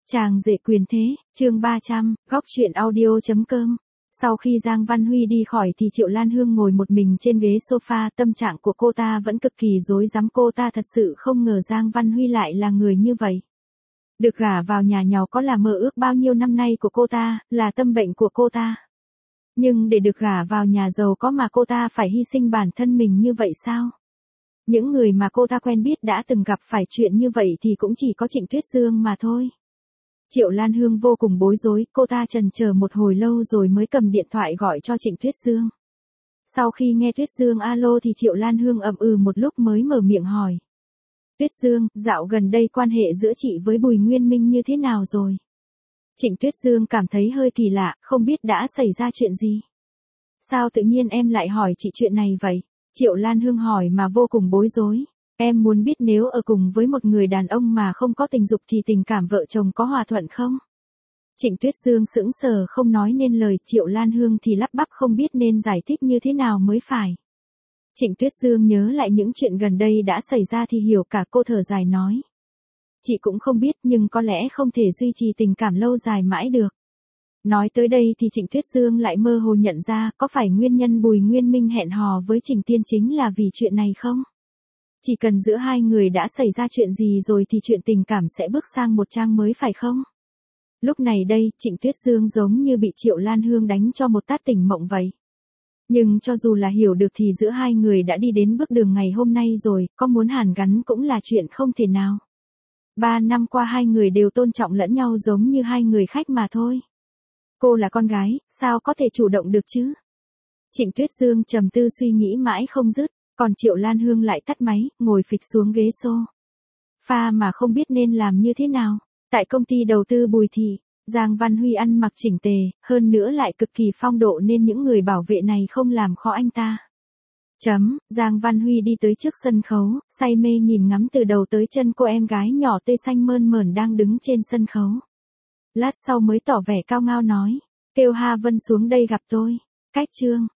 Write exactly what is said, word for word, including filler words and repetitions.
Chàng rể quyền thế, chương ba trăm, góc truyện audio chấm com. Sau khi Giang Văn Huy đi khỏi thì Triệu Lan Hương ngồi một mình trên ghế sofa, tâm trạng của cô ta vẫn cực kỳ rối rắm, cô ta thật sự không ngờ Giang Văn Huy lại là người như vậy. Được gả vào nhà giàu có là mơ ước bao nhiêu năm nay của cô ta, là tâm bệnh của cô ta. Nhưng để được gả vào nhà giàu có mà cô ta phải hy sinh bản thân mình như vậy sao? Những người mà cô ta quen biết đã từng gặp phải chuyện như vậy thì cũng chỉ có Trịnh Tuyết Dương mà thôi. Triệu Lan Hương vô cùng bối rối, cô ta chần chờ một hồi lâu rồi mới cầm điện thoại gọi cho Trịnh Tuyết Dương. Sau khi nghe Tuyết Dương alo thì Triệu Lan Hương ậm ừ một lúc mới mở miệng hỏi. Tuyết Dương, dạo gần đây quan hệ giữa chị với Bùi Nguyên Minh như thế nào rồi? Trịnh Tuyết Dương cảm thấy hơi kỳ lạ, không biết đã xảy ra chuyện gì. Sao tự nhiên em lại hỏi chị chuyện này vậy? Triệu Lan Hương hỏi mà vô cùng bối rối. Em muốn biết nếu ở cùng với một người đàn ông mà không có tình dục thì tình cảm vợ chồng có hòa thuận không? Trịnh Tuyết Dương sững sờ không nói nên lời, Triệu Lan Hương thì lắp bắp không biết nên giải thích như thế nào mới phải. Trịnh Tuyết Dương nhớ lại những chuyện gần đây đã xảy ra thì hiểu cả, cô thở dài nói. Chị cũng không biết nhưng có lẽ không thể duy trì tình cảm lâu dài mãi được. Nói tới đây thì Trịnh Tuyết Dương lại mơ hồ nhận ra có phải nguyên nhân Bùi Nguyên Minh hẹn hò với Trình Tiên chính là vì chuyện này không? Chỉ cần giữa hai người đã xảy ra chuyện gì rồi thì chuyện tình cảm sẽ bước sang một trang mới phải không? Lúc này đây, Trịnh Tuyết Dương giống như bị Triệu Lan Hương đánh cho một tát tỉnh mộng vậy. Nhưng cho dù là hiểu được thì giữa hai người đã đi đến bước đường ngày hôm nay rồi, có muốn hàn gắn cũng là chuyện không thể nào. Ba năm qua hai người đều tôn trọng lẫn nhau giống như hai người khách mà thôi. Cô là con gái, sao có thể chủ động được chứ? Trịnh Tuyết Dương trầm tư suy nghĩ mãi không dứt, còn Triệu Lan Hương lại tắt máy, ngồi phịch xuống ghế sofa mà không biết nên làm như thế nào. Tại công ty đầu tư Bùi Thị, Giang Văn Huy ăn mặc chỉnh tề, hơn nữa lại cực kỳ phong độ nên những người bảo vệ này không làm khó anh ta. Chấm, Giang Văn Huy đi tới trước sân khấu, say mê nhìn ngắm từ đầu tới chân cô em gái nhỏ tê xanh mơn mởn đang đứng trên sân khấu. Lát sau mới tỏ vẻ cao ngao nói, kêu Ha Vân xuống đây gặp tôi. Cách chương